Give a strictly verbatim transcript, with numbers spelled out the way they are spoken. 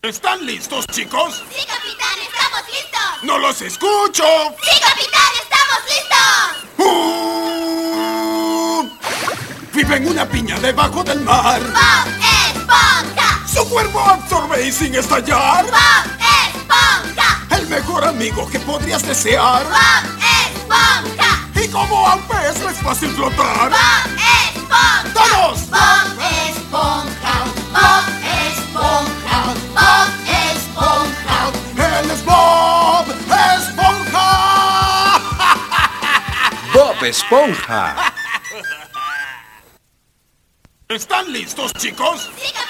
¿Están listos, chicos? ¡Sí, capitán! ¡Estamos listos! ¡No los escucho! ¡Sí, capitán! ¡Estamos listos! ¡Uh! Vive en una piña debajo del mar. ¡Bob Esponja! Su cuerpo absorbe y sin estallar. ¡Bob Esponja! El mejor amigo que podrías desear. ¡Bob Esponja! Y como a un pez no es fácil flotar. ¡Bob Esponja! ¡Todos! ¡Bob Esponja! ¡Bob Esponja! ¡Bob Esponja! ¡Él es Bob Esponja! Bob Esponja. ¿Están listos, chicos? ¡Sí, capitán!